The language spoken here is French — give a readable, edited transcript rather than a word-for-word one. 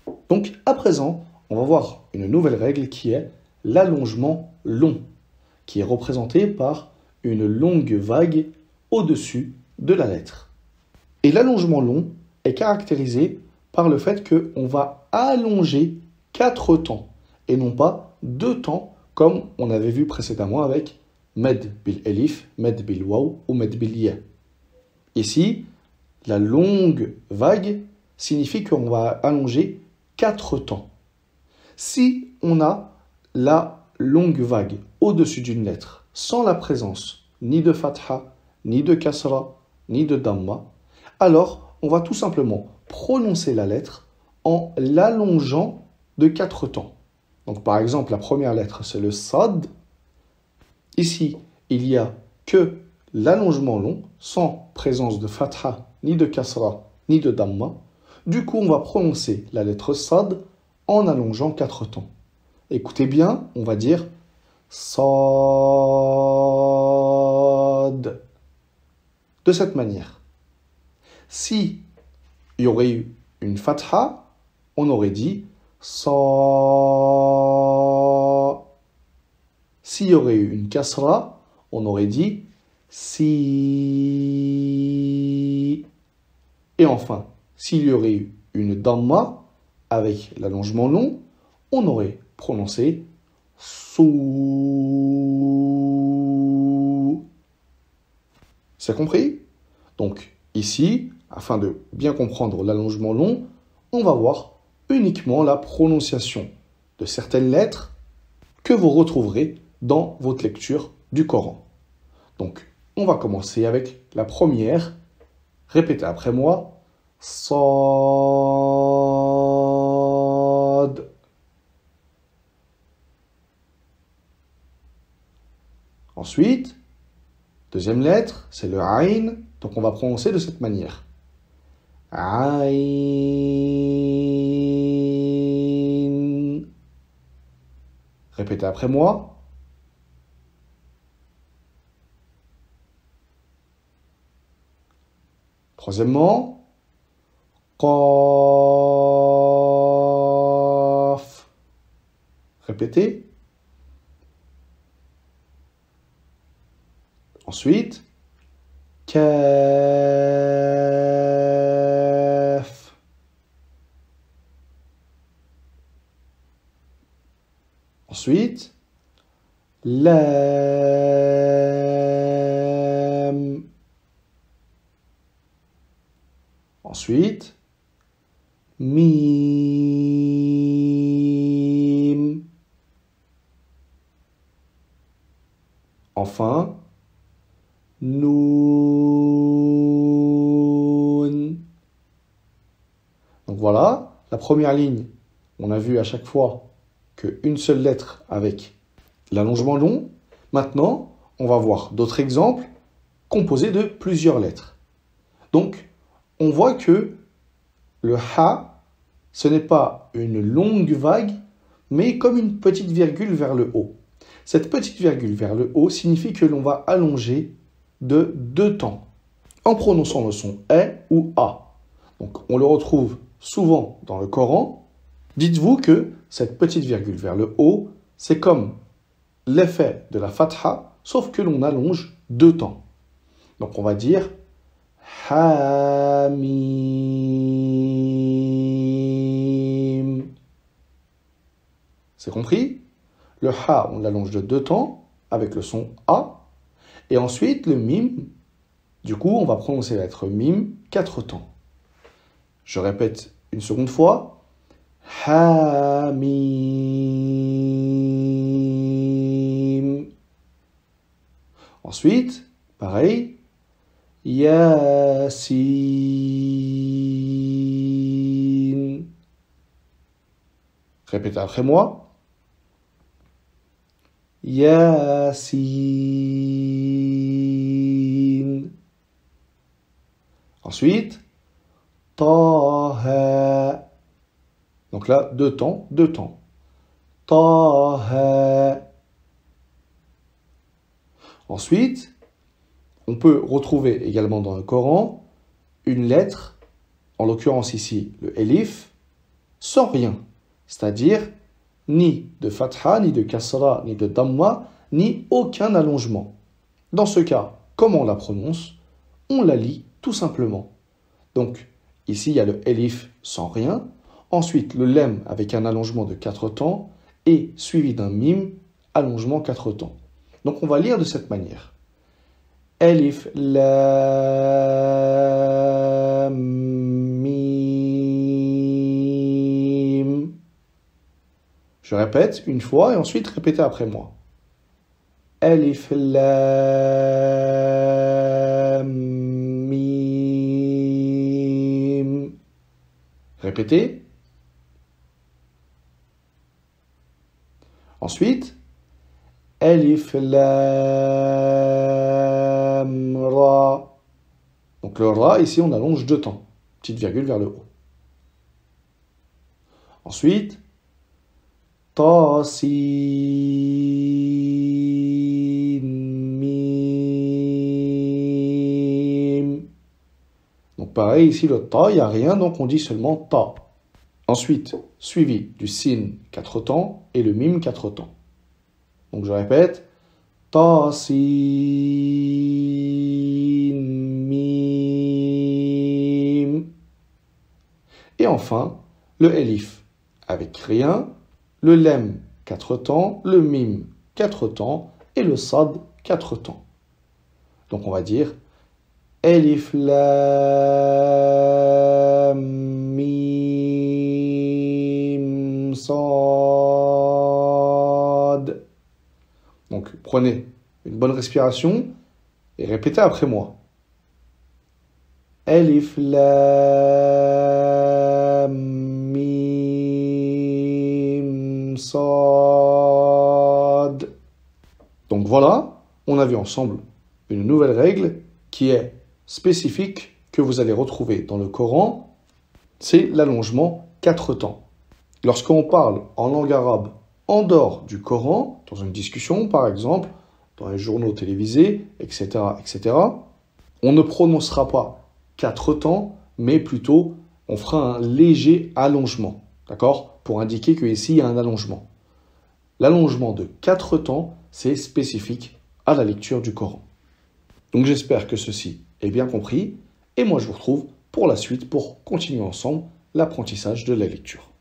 Donc, à présent, on va voir une nouvelle règle qui est l'allongement long, qui est représenté par une longue vague au-dessus de la lettre. Et l'allongement long est caractérisé par le fait qu'on va allonger 4 temps, et non pas 2 temps, comme on avait vu précédemment avec med bil elif, med bil waw ou med bil ya. Ici, la longue vague signifie qu'on va allonger 4 temps. Si on a la longue vague au-dessus d'une lettre, sans la présence ni de fatha, ni de kasra, ni de damma, alors on va tout simplement prononcer la lettre en l'allongeant de 4 temps. Donc par exemple, la première lettre, c'est le sad. Ici, il n'y a que l'allongement long, sans présence de fatha, ni de kasra, ni de damma. Du coup, on va prononcer la lettre sad en allongeant 4 temps. Écoutez bien, on va dire sad. De cette manière. Si il y aurait eu une fatha, on aurait dit sa. S'il y aurait eu une kasra, on aurait dit si. Et enfin, s'il y aurait eu une damma avec l'allongement long, on aurait prononcé sou. C'est compris? Donc ici, afin de bien comprendre l'allongement long, on va voir uniquement la prononciation de certaines lettres que vous retrouverez dans votre lecture du Coran. Donc, on va commencer avec la première. Répétez après moi. Sad. Ensuite, deuxième lettre, c'est le Ain. Donc, on va prononcer de cette manière. Ain. Répétez après moi. Troisièmement, Qaf. Répétez. Ensuite, Kaf. Ensuite, Lam. Ensuite, Mim. Enfin, Noun. Donc voilà, la première ligne, on a vu à chaque fois qu'une seule lettre avec l'allongement long. Maintenant, on va voir d'autres exemples composés de plusieurs lettres. Donc, on voit que le ha, ce n'est pas une longue vague, mais comme une petite virgule vers le haut. Cette petite virgule vers le haut signifie que l'on va allonger de 2 temps, en prononçant le son E ou A. Donc, on le retrouve souvent dans le Coran. Dites-vous que cette petite virgule vers le haut, c'est comme l'effet de la fatha, sauf que l'on allonge 2 temps. Donc, on va dire Hamim. C'est compris? Le ha, on l'allonge de 2 temps avec le son A. Et ensuite, le mim, du coup, on va prononcer la lettre mim 4 temps. Je répète une seconde fois. Hamim. Ensuite, pareil. Yasin. Répétez après moi. Yasin. Ensuite, Taha. Donc là, 2 temps, 2 temps. Taha. Ensuite, on peut retrouver également dans le Coran une lettre, en l'occurrence ici le elif, sans rien, c'est-à-dire ni de fatha, ni de kasra, ni de damma, ni aucun allongement. Dans ce cas, comment on la prononce? On la lit tout simplement. Donc, ici, il y a le elif sans rien, ensuite le lem avec un allongement de 4 temps, et suivi d'un mim, allongement 4 temps. Donc, on va lire de cette manière. Elif, lam, mim. Je répète une fois et ensuite répétez après moi. Elif, lam, mim. Répétez. Ensuite, Elif, lam, ra. Donc le ra, ici, on allonge 2 temps. Petite virgule vers le haut. Ensuite, ta, sin, mim. Donc pareil, ici, le ta, il n'y a rien, donc on dit seulement ta. Ensuite, suivi du sin 4 temps et le mim 4 temps. Donc je répète, ta, sin, mim. Et enfin, le elif avec rien, le lem 4 temps, le mim 4 temps et le sad 4 temps. Donc on va dire elif, lam, mim, sad. Donc prenez une bonne respiration et répétez après moi. Elif, lam, mim, sad. Donc voilà, on a vu ensemble une nouvelle règle qui est spécifique que vous allez retrouver dans le Coran, c'est l'allongement 4 temps. Lorsqu'on parle en langue arabe en dehors du Coran, dans une discussion par exemple, dans les journaux télévisés, etc., etc., on ne prononcera pas 4 temps, mais plutôt on fera un léger allongement, d'accord? Pour indiquer qu'ici il y a un allongement. L'allongement de 4 temps, c'est spécifique à la lecture du Coran. Donc j'espère que ceci est bien compris, et moi je vous retrouve pour la suite pour continuer ensemble l'apprentissage de la lecture.